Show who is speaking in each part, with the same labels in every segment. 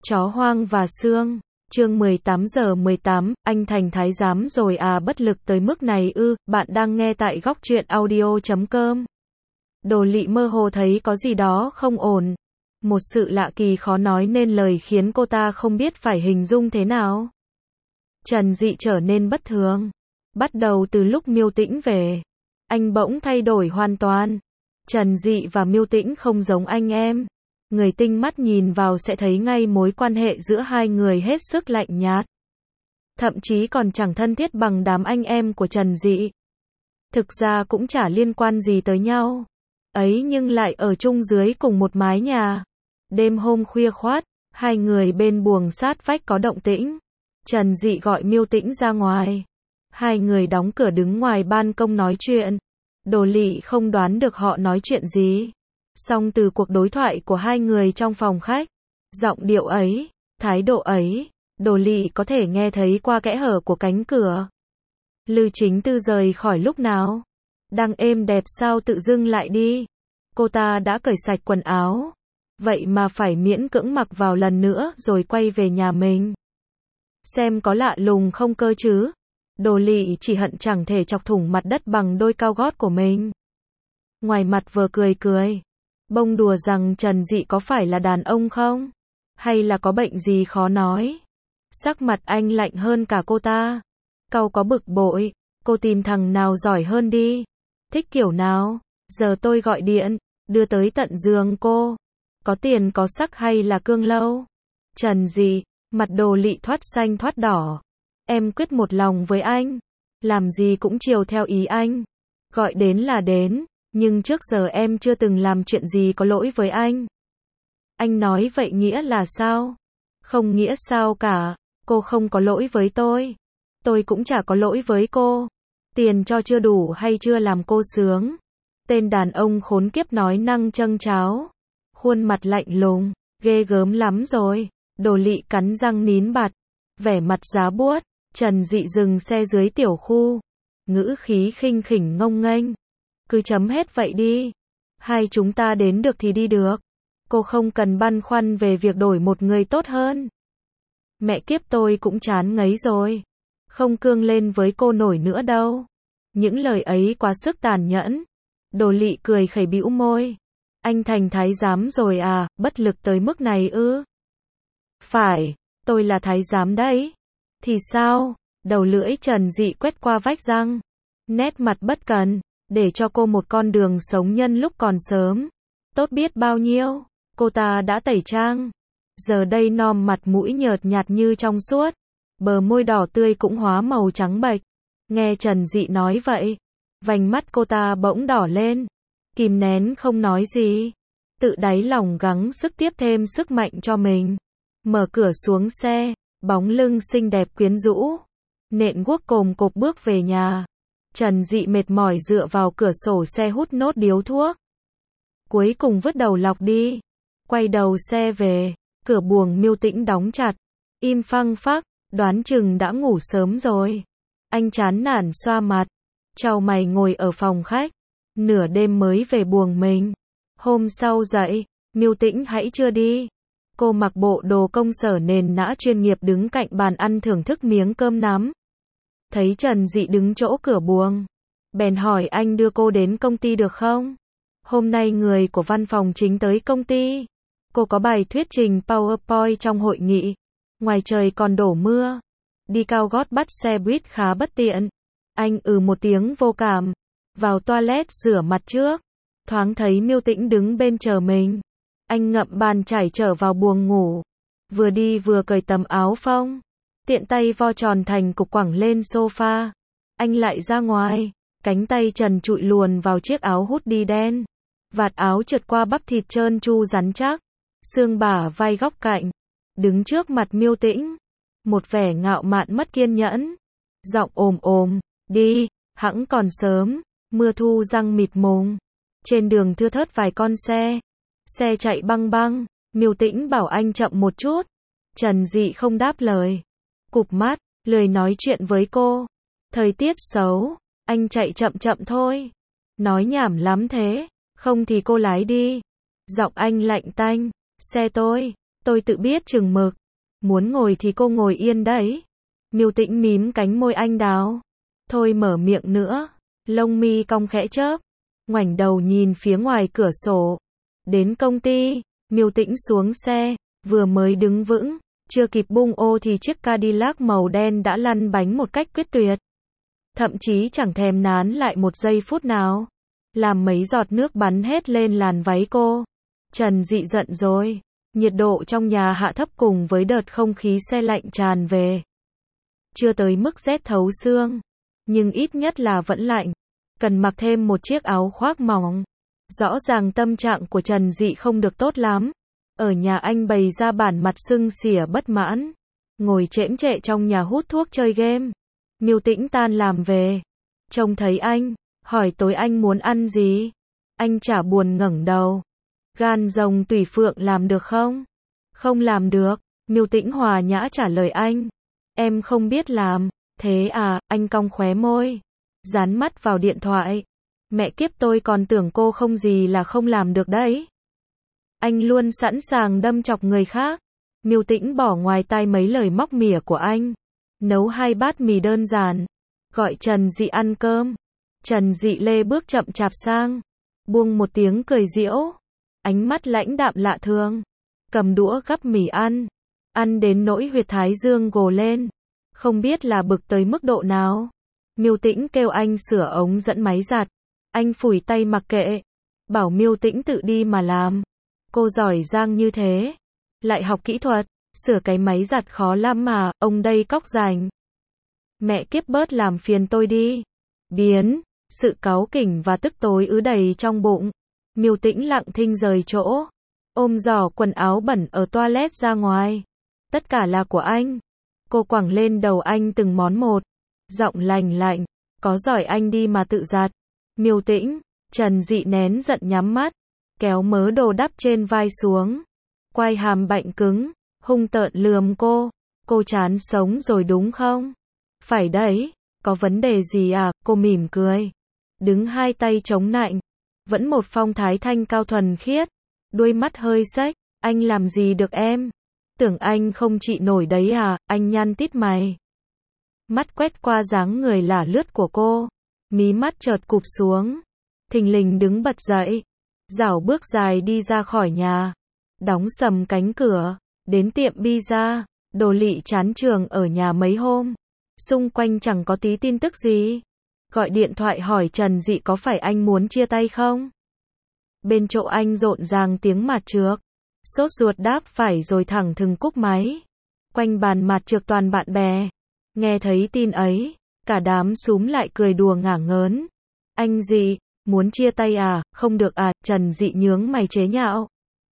Speaker 1: Chó hoang và xương. Chương 18:18, anh thành thái giám rồi à, bất lực tới mức này ư? Bạn đang nghe tại góc truyện audio.com. Đồ Lị mơ hồ thấy có gì đó không ổn. Một sự lạ kỳ khó nói nên lời khiến cô ta không biết phải hình dung thế nào. Trần Dị trở nên bất thường. Bắt đầu từ lúc Miêu Tĩnh về, anh bỗng thay đổi hoàn toàn. Trần Dị và Miêu Tĩnh không giống anh em. Người tinh mắt nhìn vào sẽ thấy ngay mối quan hệ giữa hai người hết sức lạnh nhạt. Thậm chí còn chẳng thân thiết bằng đám anh em của Trần Dị. Thực ra cũng chả liên quan gì tới nhau. Ấy nhưng lại ở chung dưới cùng một mái nhà. Đêm hôm khuya khoắt, hai người bên buồng sát vách có động tĩnh. Trần Dị gọi Miêu Tĩnh ra ngoài. Hai người đóng cửa đứng ngoài ban công nói chuyện. Đồ Lị không đoán được họ nói chuyện gì. Song từ cuộc đối thoại của hai người trong phòng khách, giọng điệu ấy, thái độ ấy, Đồ Lị có thể nghe thấy qua kẽ hở của cánh cửa. Lư Chính Tư rời khỏi lúc nào? Đang êm đẹp sao tự dưng lại đi? Cô ta đã cởi sạch quần áo. Vậy mà phải miễn cưỡng mặc vào lần nữa rồi quay về nhà mình. Xem có lạ lùng không cơ chứ? Đồ Lị chỉ hận chẳng thể chọc thủng mặt đất bằng đôi cao gót của mình. Ngoài mặt vừa cười cười, bông đùa rằng Trần Dị có phải là đàn ông không? Hay là có bệnh gì khó nói? Sắc mặt anh lạnh hơn cả cô ta. Cau có bực bội, cô tìm thằng nào giỏi hơn đi. Thích kiểu nào? Giờ tôi gọi điện, đưa tới tận giường cô. Có tiền có sắc hay là cương lâu? Trần Dị, mặt Đồ Lị thoát xanh thoát đỏ. Em quyết một lòng với anh. Làm gì cũng chiều theo ý anh. Gọi đến là đến. Nhưng trước giờ em chưa từng làm chuyện gì có lỗi với anh. Anh nói vậy nghĩa là sao? Không nghĩa sao cả. Cô không có lỗi với tôi. Tôi cũng chả có lỗi với cô. Tiền cho chưa đủ hay chưa làm cô sướng? Tên đàn ông khốn kiếp nói năng châng cháo. Khuôn mặt lạnh lùng. Ghê gớm lắm rồi. Đồ Lị cắn răng nín bặt. Vẻ mặt giá buốt. Trần Dị dừng xe dưới tiểu khu. Ngữ khí khinh khỉnh ngông nghênh. Cứ chấm hết vậy đi. Hai chúng ta đến được thì đi được. Cô không cần băn khoăn về việc đổi một người tốt hơn. Mẹ kiếp tôi cũng chán ngấy rồi. Không cương lên với cô nổi nữa đâu. Những lời ấy quá sức tàn nhẫn. Đồ Lị cười khẩy bĩu môi. Anh thành thái giám rồi à, bất lực tới mức này ư? Phải, tôi là thái giám đấy. Thì sao? Đầu lưỡi Trần Dị quét qua vách răng. Nét mặt bất cần. Để cho cô một con đường sống nhân lúc còn sớm. Tốt biết bao nhiêu. Cô ta đã tẩy trang. Giờ đây nom mặt mũi nhợt nhạt như trong suốt. Bờ môi đỏ tươi cũng hóa màu trắng bệch. Nghe Trần Dị nói vậy, vành mắt cô ta bỗng đỏ lên. Kìm nén không nói gì. Tự đáy lòng gắng sức tiếp thêm sức mạnh cho mình. Mở cửa xuống xe. Bóng lưng xinh đẹp quyến rũ. Nện guốc cồm cộp bước về nhà. Trần Dị mệt mỏi dựa vào cửa sổ xe hút nốt điếu thuốc. Cuối cùng vứt đầu lọc đi. Quay đầu xe về. Cửa buồng Miêu Tĩnh đóng chặt. Im phăng phắc. Đoán chừng đã ngủ sớm rồi. Anh chán nản xoa mặt. Chau mày ngồi ở phòng khách. Nửa đêm mới về buồng mình. Hôm sau dậy, Miêu Tĩnh hãy chưa đi. Cô mặc bộ đồ công sở nền nã chuyên nghiệp đứng cạnh bàn ăn thưởng thức miếng cơm nắm. Thấy Trần Dị đứng chỗ cửa buồng. Bèn hỏi anh đưa cô đến công ty được không? Hôm nay người của văn phòng chính tới công ty. Cô có bài thuyết trình PowerPoint trong hội nghị. Ngoài trời còn đổ mưa. Đi cao gót bắt xe buýt khá bất tiện. Anh một tiếng vô cảm. Vào toilet rửa mặt trước. Thoáng thấy Miêu Tĩnh đứng bên chờ mình. Anh ngậm bàn chải trở vào buồng ngủ. Vừa đi vừa cởi tấm áo phông. Tiện tay vo tròn thành cục quẳng lên sofa. Anh lại ra ngoài. Cánh tay trần trụi luồn vào chiếc áo hoodie đen. Vạt áo trượt qua bắp thịt trơn tru rắn chắc. Xương bả vai góc cạnh. Đứng trước mặt Miêu Tĩnh. Một vẻ ngạo mạn mất kiên nhẫn. Giọng ồm. Đi, hẵng còn sớm. Mưa thu răng mịt mùng. Trên đường thưa thớt vài con xe. Xe chạy băng băng. Miêu Tĩnh bảo anh chậm một chút. Trần Dị không đáp lời. Cụp mắt, lười nói chuyện với cô. Thời tiết xấu. Anh chạy chậm chậm thôi. Nói nhảm lắm thế. Không thì cô lái đi. Giọng anh lạnh tanh. Xe tôi. Tôi tự biết chừng mực. Muốn ngồi thì cô ngồi yên đấy. Miêu Tĩnh mím cánh môi anh đào. Thôi mở miệng nữa. Lông mi cong khẽ chớp. Ngoảnh đầu nhìn phía ngoài cửa sổ. Đến công ty, Miêu Tĩnh xuống xe, vừa mới đứng vững, chưa kịp bung ô thì chiếc Cadillac màu đen đã lăn bánh một cách quyết tuyệt. Thậm chí chẳng thèm nán lại một giây phút nào. Làm mấy giọt nước bắn hết lên làn váy cô. Trần Dị giận rồi. Nhiệt độ trong nhà hạ thấp cùng với đợt không khí se lạnh tràn về. Chưa tới mức rét thấu xương, nhưng ít nhất là vẫn lạnh. Cần mặc thêm một chiếc áo khoác mỏng. Rõ ràng tâm trạng của Trần Dị không được tốt lắm. Ở nhà anh bày ra bản mặt sưng xỉa bất mãn. Ngồi chễm chệ trong nhà hút thuốc chơi game. Miêu Tĩnh tan làm về. Trông thấy anh, hỏi tối anh muốn ăn gì? Anh chả buồn ngẩng đầu. Gan rồng tùy phượng làm được không? Không làm được. Miêu Tĩnh hòa nhã trả lời anh. Em không biết làm. Thế à, anh cong khóe môi. Dán mắt vào điện thoại. Mẹ kiếp, tôi còn tưởng cô không gì là không làm được đấy. Anh luôn sẵn sàng đâm chọc người khác. Miêu Tĩnh bỏ ngoài tai mấy lời móc mỉa của anh. Nấu 2 bát mì đơn giản. Gọi Trần Dị ăn cơm. Trần Dị lê bước chậm chạp sang. Buông một tiếng cười giễu. Ánh mắt lãnh đạm lạ thường. Cầm đũa gắp mì ăn. Ăn đến nỗi huyệt thái dương gồ lên. Không biết là bực tới mức độ nào. Miêu Tĩnh kêu anh sửa ống dẫn máy giặt. Anh phủi tay mặc kệ. Bảo Miêu Tĩnh tự đi mà làm. Cô giỏi giang như thế. Lại học kỹ thuật. Sửa cái máy giặt khó lắm mà, ông đây cóc rành. Mẹ kiếp, bớt làm phiền tôi đi. Biến. Sự cáu kỉnh và tức tối ứ đầy trong bụng. Miêu Tĩnh lặng thinh rời chỗ. Ôm giỏ quần áo bẩn ở toilet ra ngoài. Tất cả là của anh. Cô quẳng lên đầu anh từng món một. Giọng lành lạnh. Có giỏi anh đi mà tự giặt. Miêu Tĩnh. Trần Dị nén giận nhắm mắt. Kéo mớ đồ đắp trên vai xuống. Quai hàm bạnh cứng. Hung tợn lườm cô. Cô chán sống rồi đúng không? Phải đấy. Có vấn đề gì à? Cô mỉm cười. Đứng hai tay chống nạnh. Vẫn một phong thái thanh cao thuần khiết. Đuôi mắt hơi xếch. Anh làm gì được em? Tưởng anh không trị nổi đấy à? Anh nhăn tít mày. Mắt quét qua dáng người lả lướt của cô. Mí mắt chợt cụp xuống. Thình lình đứng bật dậy. Rảo bước dài đi ra khỏi nhà. Đóng sầm cánh cửa. Đến tiệm pizza. Đồ Lị chán trường ở nhà mấy hôm. Xung quanh chẳng có tí tin tức gì. Gọi điện thoại hỏi Trần Dị có phải anh muốn chia tay không? Bên chỗ anh rộn ràng tiếng mạt trược. Sốt ruột đáp phải rồi thẳng thừng cúp máy. Quanh bàn mạt trược toàn bạn bè. Nghe thấy tin ấy, cả đám xúm lại cười đùa ngả ngớn. Anh Dị, muốn chia tay à? Không được à? Trần Dị nhướng mày chế nhạo.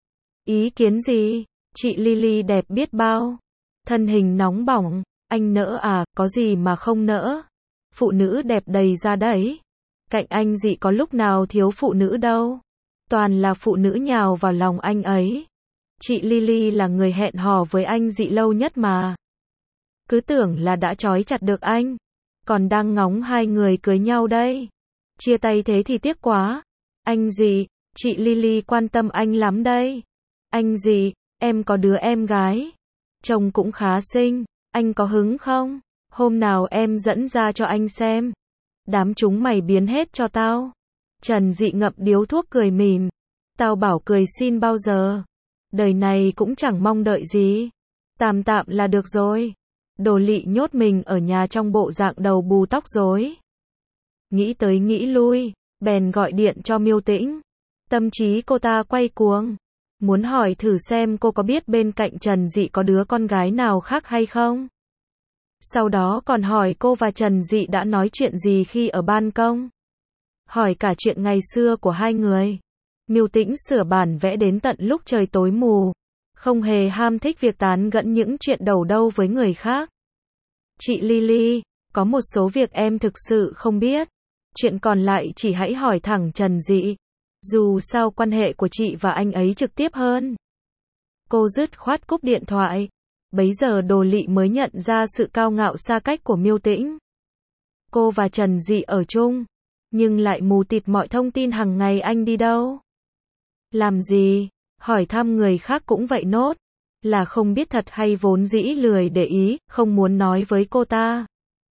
Speaker 1: Ý kiến gì? Chị Lily đẹp biết bao. Thân hình nóng bỏng. Anh nỡ à? Có gì mà không nỡ? Phụ nữ đẹp đầy ra đấy. Cạnh anh Dị có lúc nào thiếu phụ nữ đâu. Toàn là phụ nữ nhào vào lòng anh ấy. Chị Lily là người hẹn hò với anh Dị lâu nhất mà. Cứ tưởng là đã trói chặt được anh. Còn đang ngóng hai người cưới nhau đây. Chia tay thế thì tiếc quá. Anh Dị, chị Lily quan tâm anh lắm đây. Anh Dị, em có đứa em gái. Trông cũng khá xinh. Anh có hứng không? Hôm nào em dẫn ra cho anh xem. Đám chúng mày biến hết cho tao. Trần Dị ngậm điếu thuốc cười mỉm. Tao bảo cười xin bao giờ. Đời này cũng chẳng mong đợi gì. Tạm tạm là được rồi. Đồ Lị nhốt mình ở nhà trong bộ dạng đầu bù tóc rối. Nghĩ tới nghĩ lui, bèn gọi điện cho Miêu Tĩnh. Tâm trí cô ta quay cuồng. Muốn hỏi thử xem cô có biết bên cạnh Trần Dị có đứa con gái nào khác hay không. Sau đó còn hỏi cô và Trần Dị đã nói chuyện gì khi ở ban công. Hỏi cả chuyện ngày xưa của hai người. Miêu Tĩnh sửa bản vẽ đến tận lúc trời tối mù. Không hề ham thích việc tán gẫu những chuyện đầu đâu với người khác. Chị Lily, có một số việc em thực sự không biết. Chuyện còn lại chỉ hãy hỏi thẳng Trần Dị. Dù sao quan hệ của chị và anh ấy trực tiếp hơn. Cô dứt khoát cúp điện thoại. Bấy giờ Đồ Lị mới nhận ra sự cao ngạo xa cách của Miêu Tĩnh. Cô và Trần Dị ở chung, nhưng lại mù tịt mọi thông tin hàng ngày anh đi đâu. Làm gì, hỏi thăm người khác cũng vậy nốt. Là không biết thật hay vốn dĩ lười để ý, không muốn nói với cô ta.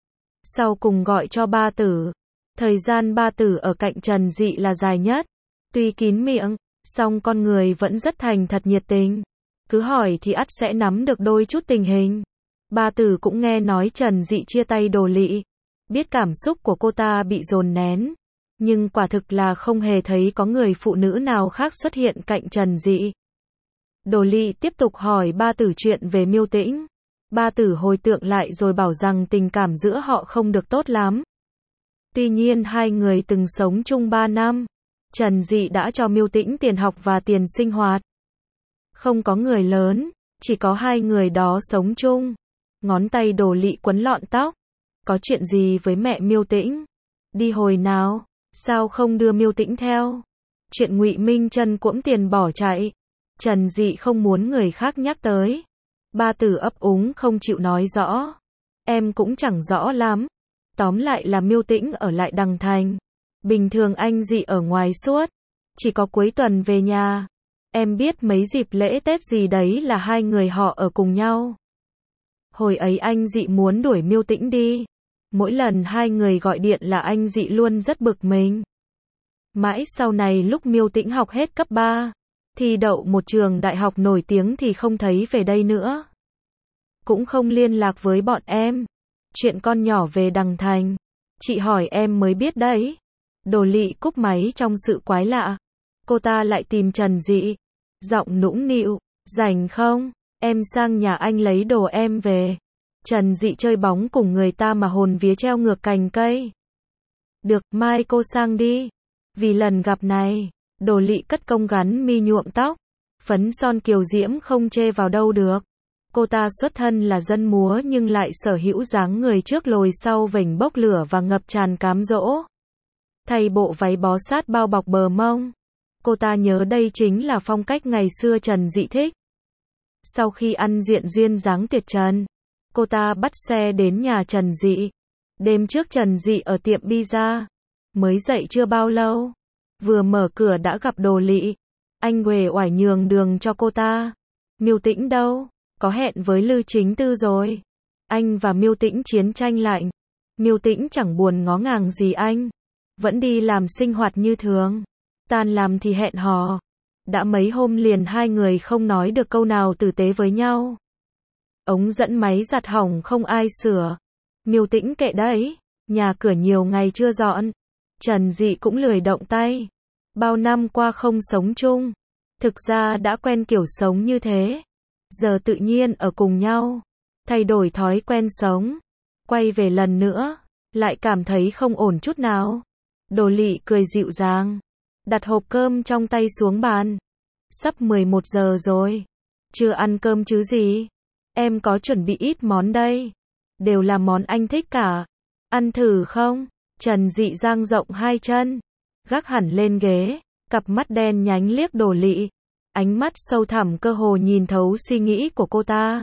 Speaker 1: Sau cùng gọi cho ba tử. Thời gian ba tử ở cạnh Trần Dị là dài nhất. Tuy kín miệng, song con người vẫn rất thành thật nhiệt tình. Cứ hỏi thì ắt sẽ nắm được đôi chút tình hình. Ba tử cũng nghe nói Trần Dị chia tay Đồ Lị. Biết cảm xúc của cô ta bị dồn nén. Nhưng quả thực là không hề thấy có người phụ nữ nào khác xuất hiện cạnh Trần Dị. Đồ Lị tiếp tục hỏi ba tử chuyện về Miêu Tĩnh. Ba tử hồi tưởng lại rồi bảo rằng tình cảm giữa họ không được tốt lắm. Tuy nhiên hai người từng sống chung 3 năm. Trần Dị đã cho Miêu Tĩnh tiền học và tiền sinh hoạt. Không có người lớn, chỉ có hai người đó sống chung. Ngón tay Đồ Lị quấn lọn tóc. Có chuyện gì với mẹ Miêu Tĩnh? Đi hồi nào? Sao không đưa Miêu Tĩnh theo? Chuyện Ngụy Minh Trân cuỗm tiền bỏ chạy. Trần Dị không muốn người khác nhắc tới. Ba tử ấp úng không chịu nói rõ. Em cũng chẳng rõ lắm. Tóm lại là Miêu Tĩnh ở lại Đằng Thành. Bình thường anh Dị ở ngoài suốt. Chỉ có cuối tuần về nhà. Em biết mấy dịp lễ Tết gì đấy là hai người họ ở cùng nhau. Hồi ấy anh Dị muốn đuổi Miêu Tĩnh đi. Mỗi lần hai người gọi điện là anh Dị luôn rất bực mình. Mãi sau này lúc Miêu Tĩnh học hết cấp 3, thi đậu một trường đại học nổi tiếng thì không thấy về đây nữa. Cũng không liên lạc với bọn em. Chuyện con nhỏ về Đằng Thành, chị hỏi em mới biết đấy. Đồ Lị cúp máy trong sự quái lạ. Cô ta lại tìm Trần Dị. Giọng nũng nịu, rảnh không? Em sang nhà anh lấy đồ em về. Trần Dị chơi bóng cùng người ta mà hồn vía treo ngược cành cây. Được, mai cô sang đi. Vì lần gặp này, Đồ Lị cất công gắn mi nhuộm tóc. Phấn son kiều diễm không chê vào đâu được. Cô ta xuất thân là dân múa nhưng lại sở hữu dáng người trước lồi sau vểnh bốc lửa và ngập tràn cám dỗ. Thay bộ váy bó sát bao bọc bờ mông. Cô ta nhớ đây chính là phong cách ngày xưa Trần Dị thích. Sau khi ăn diện duyên dáng tuyệt trần, cô ta bắt xe đến nhà Trần Dị. Đêm trước Trần Dị ở tiệm pizza. Mới dậy chưa bao lâu. Vừa mở cửa đã gặp Đồ Lị. Anh uể oải nhường đường cho cô ta. Miêu Tĩnh đâu? Có hẹn với Lư Chính Tư rồi. Anh và Miêu Tĩnh chiến tranh lạnh. Miêu Tĩnh chẳng buồn ngó ngàng gì anh. Vẫn đi làm sinh hoạt như thường. Tan làm thì hẹn hò. Đã mấy hôm liền hai người không nói được câu nào tử tế với nhau. Ống dẫn máy giặt hỏng không ai sửa. Miêu Tĩnh kệ đấy. Nhà cửa nhiều ngày chưa dọn. Trần Dị cũng lười động tay. Bao năm qua không sống chung. Thực ra đã quen kiểu sống như thế. Giờ tự nhiên ở cùng nhau. Thay đổi thói quen sống. Quay về lần nữa. Lại cảm thấy không ổn chút nào. Đồ Lị cười dịu dàng. Đặt hộp cơm trong tay xuống bàn. Sắp 11 giờ rồi. Chưa ăn cơm chứ gì. Em có chuẩn bị ít món đây. Đều là món anh thích cả. Ăn thử không? Trần Dị dang rộng hai chân. Gác hẳn lên ghế. Cặp mắt đen nhánh liếc Đồ Lị. Ánh mắt sâu thẳm cơ hồ nhìn thấu suy nghĩ của cô ta.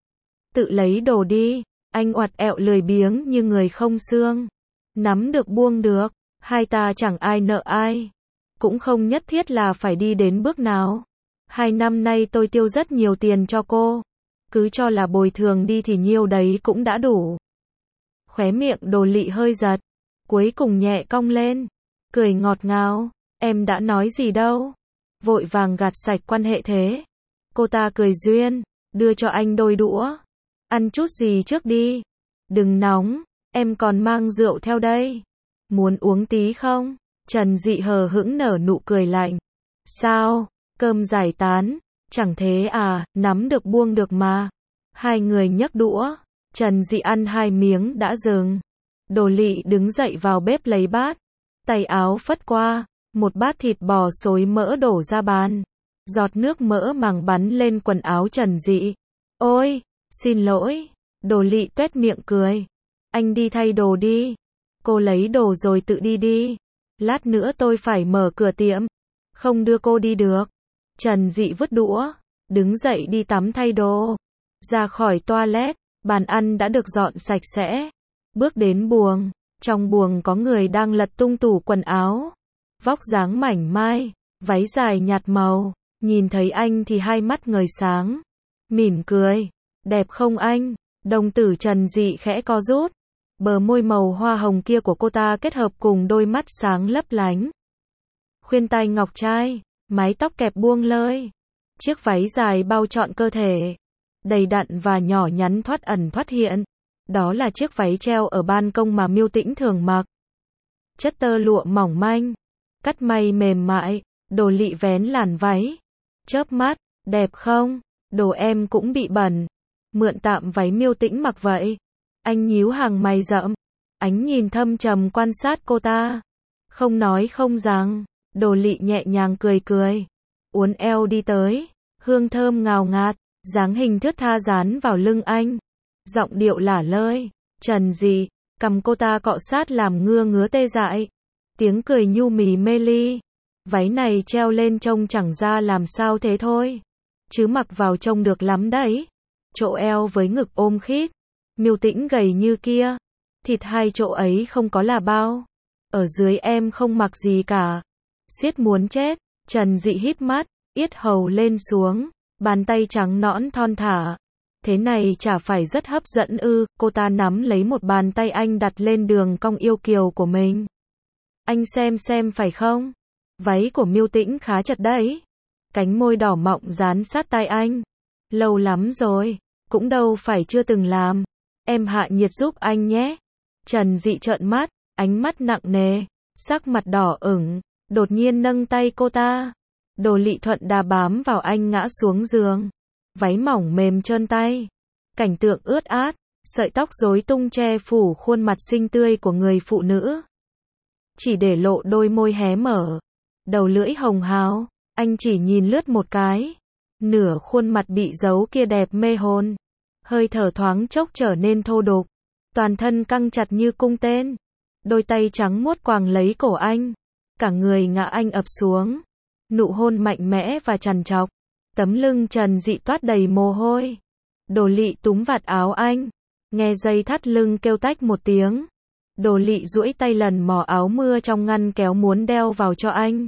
Speaker 1: Tự lấy đồ đi. Anh oặt ẹo lười biếng như người không xương. Nắm được buông được. Hai ta chẳng ai nợ ai. Cũng không nhất thiết là phải đi đến bước nào. 2 năm nay tôi tiêu rất nhiều tiền cho cô. Cứ cho là bồi thường đi thì nhiêu đấy cũng đã đủ. Khóe miệng Đồ Lị hơi giật. Cuối cùng nhẹ cong lên. Cười ngọt ngào. Em đã nói gì đâu. Vội vàng gạt sạch quan hệ thế. Cô ta cười duyên. Đưa cho anh đôi đũa. Ăn chút gì trước đi. Đừng nóng. Em còn mang rượu theo đây. Muốn uống tí không? Trần Dị hờ hững nở nụ cười lạnh. Sao? Cơm giải tán. Chẳng thế à, nắm được buông được mà. Hai người nhấc đũa. Trần Dị ăn 2 miếng đã dừng. Đồ Lị đứng dậy vào bếp lấy bát. Tay áo phất qua. Một bát thịt bò xối mỡ đổ ra bàn. Giọt nước mỡ màng bắn lên quần áo Trần Dị. Ôi, xin lỗi. Đồ Lị tuét miệng cười. Anh đi thay đồ đi. Cô lấy đồ rồi tự đi đi. Lát nữa tôi phải mở cửa tiệm. Không đưa cô đi được. Trần Dị vứt đũa. Đứng dậy đi tắm thay đồ. Ra khỏi toilet. Bàn ăn đã được dọn sạch sẽ. Bước đến buồng. Trong buồng có người đang lật tung tủ quần áo. Vóc dáng mảnh mai. Váy dài nhạt màu. Nhìn thấy anh thì hai mắt ngời sáng. mỉm cười. Đẹp không anh? Đồng tử Trần Dị khẽ co rút. Bờ môi màu hoa hồng kia của cô ta kết hợp cùng đôi mắt sáng lấp lánh. Khuyên tai ngọc trai, mái tóc kẹp buông lơi. Chiếc váy dài bao trọn cơ thể. Đầy đặn và nhỏ nhắn thoát ẩn thoát hiện. Đó là chiếc váy treo ở ban công mà Miêu Tĩnh thường mặc. Chất tơ lụa mỏng manh. Cắt may mềm mại. Đồ Lị vén làn váy. Chớp mắt, đẹp không? Đồ em cũng bị bẩn. Mượn tạm váy Miêu Tĩnh mặc vậy. Anh nhíu hàng mày rậm. Ánh nhìn thâm trầm quan sát cô ta. Không nói không rằng. Đồ Lị nhẹ nhàng cười cười. Uốn eo đi tới. Hương thơm ngào ngạt. Dáng hình thướt tha dán vào lưng anh. Giọng điệu lả lơi. Trần Dị. Cầm cô ta cọ sát làm ngứa tê dại. Tiếng cười nhu mì mê ly. Váy này treo lên trông chẳng ra làm sao thế thôi. Chứ mặc vào trông được lắm đấy. Chỗ eo với ngực ôm khít. Miêu Tĩnh gầy như kia. Thịt hai chỗ ấy không có là bao. Ở dưới em không mặc gì cả. Siết muốn chết. Trần Dị híp mắt. Yết hầu lên xuống. Bàn tay trắng nõn thon thả. Thế này chả phải rất hấp dẫn ư? Cô ta nắm lấy một bàn tay anh đặt lên đường cong yêu kiều của mình. Anh xem phải không? Váy của Miêu Tĩnh khá chật đấy. Cánh môi đỏ mọng dán sát tai anh. Lâu lắm rồi. Cũng đâu phải chưa từng làm. Em hạ nhiệt giúp anh nhé. Trần Dị trợn mắt. Ánh mắt nặng nề. Sắc mặt đỏ ửng. Đột nhiên nâng tay cô ta. Đồ Lị thuận đà bám vào anh ngã xuống giường. Váy mỏng mềm trơn tay. Cảnh tượng ướt át. Sợi tóc rối tung che phủ khuôn mặt xinh tươi của người phụ nữ. Chỉ để lộ đôi môi hé mở. Đầu lưỡi hồng hào. Anh chỉ nhìn lướt một cái. Nửa khuôn mặt bị giấu kia đẹp mê hồn. Hơi thở thoáng chốc trở nên thô đục. Toàn thân căng chặt như cung tên. Đôi tay trắng muốt quàng lấy cổ anh. Cả người ngã anh ập xuống. Nụ hôn mạnh mẽ và trằn trọc. Tấm lưng Trần Dị toát đầy mồ hôi. Đồ Lị túm vạt áo anh. Nghe dây thắt lưng kêu tách một tiếng. Đồ Lị duỗi tay lần mò áo mưa trong ngăn kéo muốn đeo vào cho anh.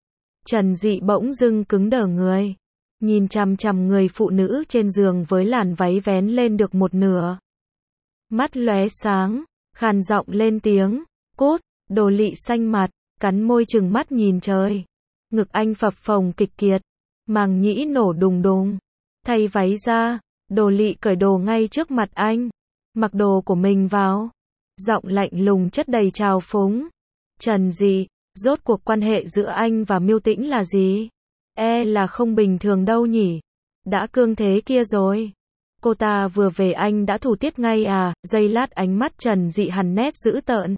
Speaker 1: Trần Dị bỗng dưng cứng đờ người. Nhìn chằm chằm người phụ nữ trên giường với làn váy vén lên được một nửa. Mắt lóe sáng, khàn giọng lên tiếng. Cút. Đồ Lị xanh mặt, cắn môi trừng mắt nhìn trời. Ngực anh phập phồng kịch kiệt. Màng nhĩ nổ đùng đùng. Thay váy ra. Đồ Lị cởi đồ ngay trước mặt anh. Mặc đồ của mình vào. Giọng lạnh lùng chất đầy trào phúng. Trần Dị, rốt cuộc quan hệ giữa anh và Miêu Tĩnh là gì? Là không bình thường đâu nhỉ? Đã cương thế kia rồi. Cô ta vừa về anh đã thủ tiết ngay à? Giây lát ánh mắt Trần Dị hằn nét dữ tợn.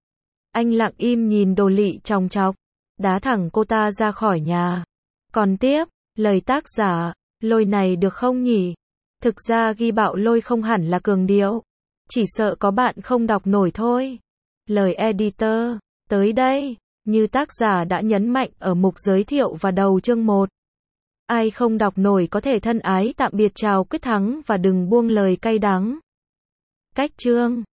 Speaker 1: Anh lặng im nhìn Đồ Lị chòng chọc. Đá thẳng cô ta ra khỏi nhà. Còn tiếp, lời tác giả, lôi này được không nhỉ? Thực ra ghi bạo lôi không hẳn là cường điệu. Chỉ sợ có bạn không đọc nổi thôi. Lời editor, tới đây, như tác giả đã nhấn mạnh ở mục giới thiệu và đầu chương 1. Ai không đọc nổi có thể thân ái tạm biệt chào Quyết Thắng và đừng buông lời cay đắng. Cách chương